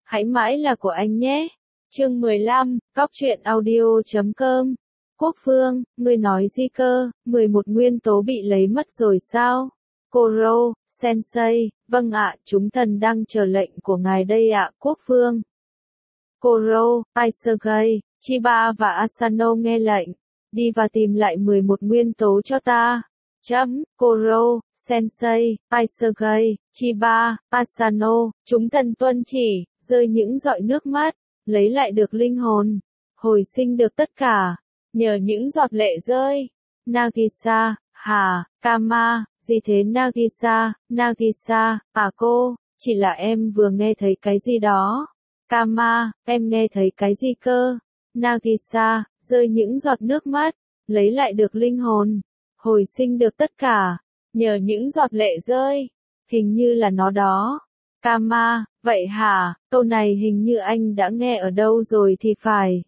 hãy mãi là của anh nhé. Chương 15, Góc truyện audio.com. Quốc Phương, ngươi nói gì cơ, 11 nguyên tố bị lấy mất rồi sao? Koro, Sensei, vâng ạ, chúng thần đang chờ lệnh của ngài đây ạ, Quốc Phương. Koro, Isegai, Chiba và Asano nghe lệnh. Đi và tìm lại 11 nguyên tố cho ta. Koro, Sensei, Isegai, Chiba, Asano, chúng thần tuân chỉ, rơi những giọt nước mắt, lấy lại được linh hồn, hồi sinh được tất cả, nhờ những giọt lệ rơi. Nagisa, hả, Kama, gì thế Nagisa, Nagisa, à cô, chỉ là em vừa nghe thấy cái gì đó. Kama, em nghe thấy cái gì cơ? Nagisa, rơi những giọt nước mắt, lấy lại được linh hồn, hồi sinh được tất cả, nhờ những giọt lệ rơi. Hình như là nó đó. Kama, vậy hả, câu này hình như anh đã nghe ở đâu rồi thì phải.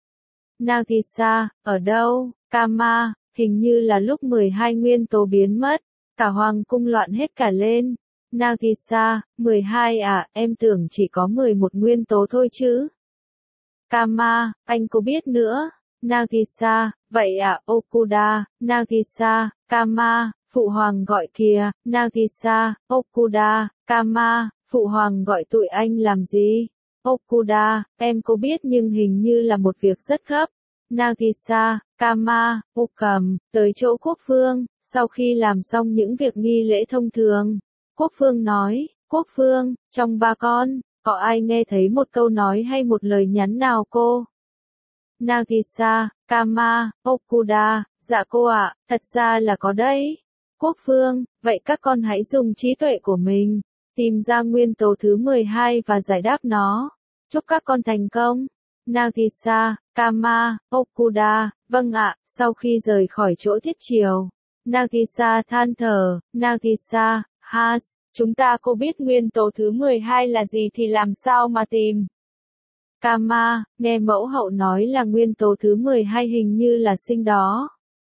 Nagisa, ở đâu? Kama, hình như là lúc 12 nguyên tố biến mất, cả hoàng cung loạn hết cả lên. Nagisa, 12 à, em tưởng chỉ có 11 nguyên tố thôi chứ. Kama, anh có biết nữa. Nagisa, vậy à, Okuda, Nagisa, Kama, phụ hoàng gọi kìa, Nagisa, Okuda, Kama, phụ hoàng gọi tụi anh làm gì? Okuda, em có biết nhưng hình như là một việc rất gấp. Nagisa, Kama, Okam, tới chỗ Quốc Phương, sau khi làm xong những việc nghi lễ thông thường. Quốc Phương nói, Quốc Phương, trong ba con, có ai nghe thấy một câu nói hay một lời nhắn nào cô? Nagisa, Kama, Okuda, dạ cô ạ, thật ra là có đấy. Quốc Phương, vậy các con hãy dùng trí tuệ của mình, tìm ra nguyên tố thứ 12 và giải đáp nó. Chúc các con thành công. Nagisa, Kama, Okuda, vâng ạ, sau khi rời khỏi chỗ thiết triều. Nagisa than thở, Nagisa, Has, chúng ta có biết nguyên tố thứ 12 là gì thì làm sao mà tìm? Kama, nghe mẫu hậu nói là nguyên tố thứ 12 hình như là sinh đó.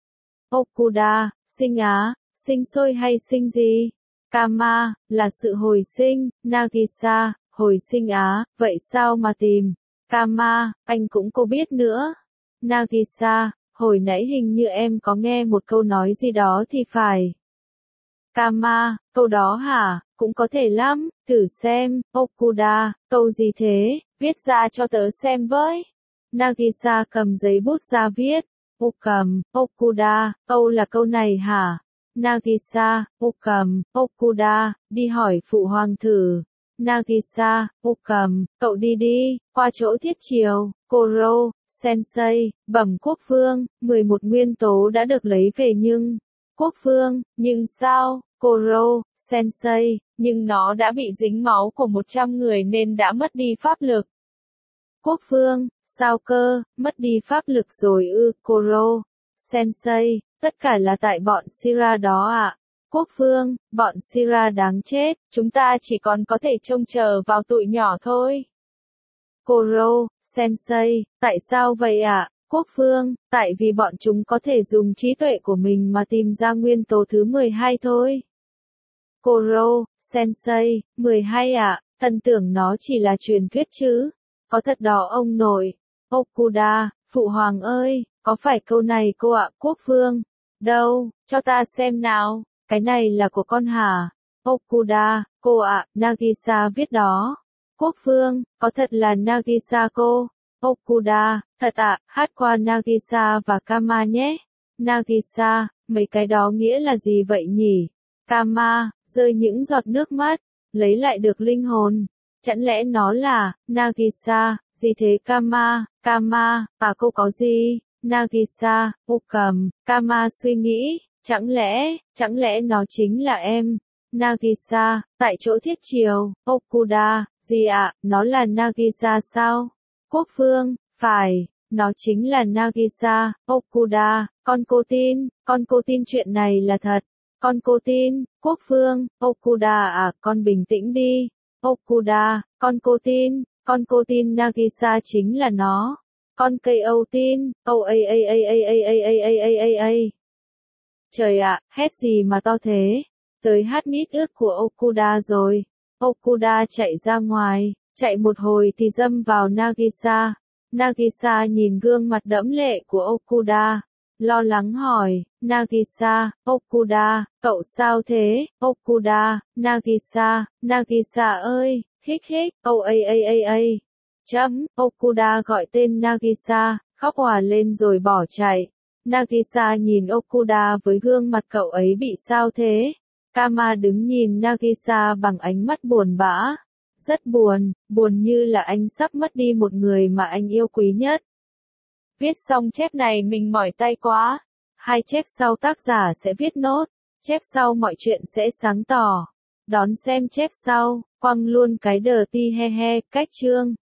Okuda, sinh á, sinh sôi hay sinh gì? Kama, là sự hồi sinh. Nagisa, hồi sinh á, vậy sao mà tìm? Kama, anh cũng có biết nữa. Nagisa, hồi nãy hình như em có nghe một câu nói gì đó thì phải. Kama, câu đó hả, cũng có thể lắm, thử xem. Okuda, câu gì thế, viết ra cho tớ xem với. Nagisa cầm giấy bút ra viết. Okam, Okuda, câu là câu này hả? Nagisa, Okam, Okuda, đi hỏi phụ hoàng thử. Nagisa, Okam, cậu đi đi, qua chỗ thiết triều. Koro, Sensei, bẩm Quốc Phương, 11 nguyên tố đã được lấy về nhưng... Quốc Phương, nhưng sao? Koro, Sensei, nhưng nó đã bị dính máu của 100 người nên đã mất đi pháp lực. Quốc Phương, sao cơ, mất đi pháp lực rồi ư? Koro, Sensei, tất cả là tại bọn Shira đó ạ. Quốc Phương, bọn Shira đáng chết, chúng ta chỉ còn có thể trông chờ vào tụi nhỏ thôi. Koro, Sensei, tại sao vậy ạ? Quốc Phương, tại vì bọn chúng có thể dùng trí tuệ của mình mà tìm ra nguyên tố thứ 12 thôi. Koro, Sensei, 12 ạ, thần tưởng nó chỉ là truyền thuyết chứ. Có thật đó ông nội. Okuda, phụ hoàng ơi, có phải câu này cô ạ? Quốc Phương, đâu, cho ta xem nào, cái này là của con hả? Okuda, cô ạ, Nagisa viết đó. Quốc Phương, có thật là Nagisa cô? Okuda, thật ạ, hát qua Nagisa và Kama nhé. Nagisa, mấy cái đó nghĩa là gì vậy nhỉ? Kama, rơi những giọt nước mắt, lấy lại được linh hồn. Chẳng lẽ nó là, Nagisa, gì thế Kama, Kama, à cô có gì? Nagisa, Okam, Kama suy nghĩ, chẳng lẽ nó chính là em? Nagisa, tại chỗ thiết triều. Okuda, gì ạ, nó là Nagisa sao? Quốc Phương, phải, nó chính là Nagisa. Okuda, con cô tin chuyện này là thật. Con cô tin. Quốc Phương, Okuda à, con bình tĩnh đi. Okuda, con cô tin Nagisa chính là nó. Con cây Âu tin, Âu a. Trời ạ, hét gì mà to thế? Tới hát mít ướt của Okuda rồi. Okuda chạy ra ngoài, Chạy một hồi thì dâm vào Nagisa. Nagisa nhìn gương mặt đẫm lệ của Okuda, lo lắng hỏi, Nagisa, Okuda, cậu sao thế, Okuda, Nagisa ơi, hích hích, Okuda gọi tên Nagisa, khóc òa lên rồi bỏ chạy. Nagisa nhìn Okuda với gương mặt cậu ấy bị sao thế? Kama đứng nhìn Nagisa bằng ánh mắt buồn bã. Rất buồn, buồn như là anh sắp mất đi một người mà anh yêu quý nhất. Viết xong chép này mình mỏi tay quá. 2 chép sau tác giả sẽ viết nốt. Chép sau mọi chuyện sẽ sáng tỏ. Đón xem chép sau, quăng luôn cái đờ ti he he, cách chương.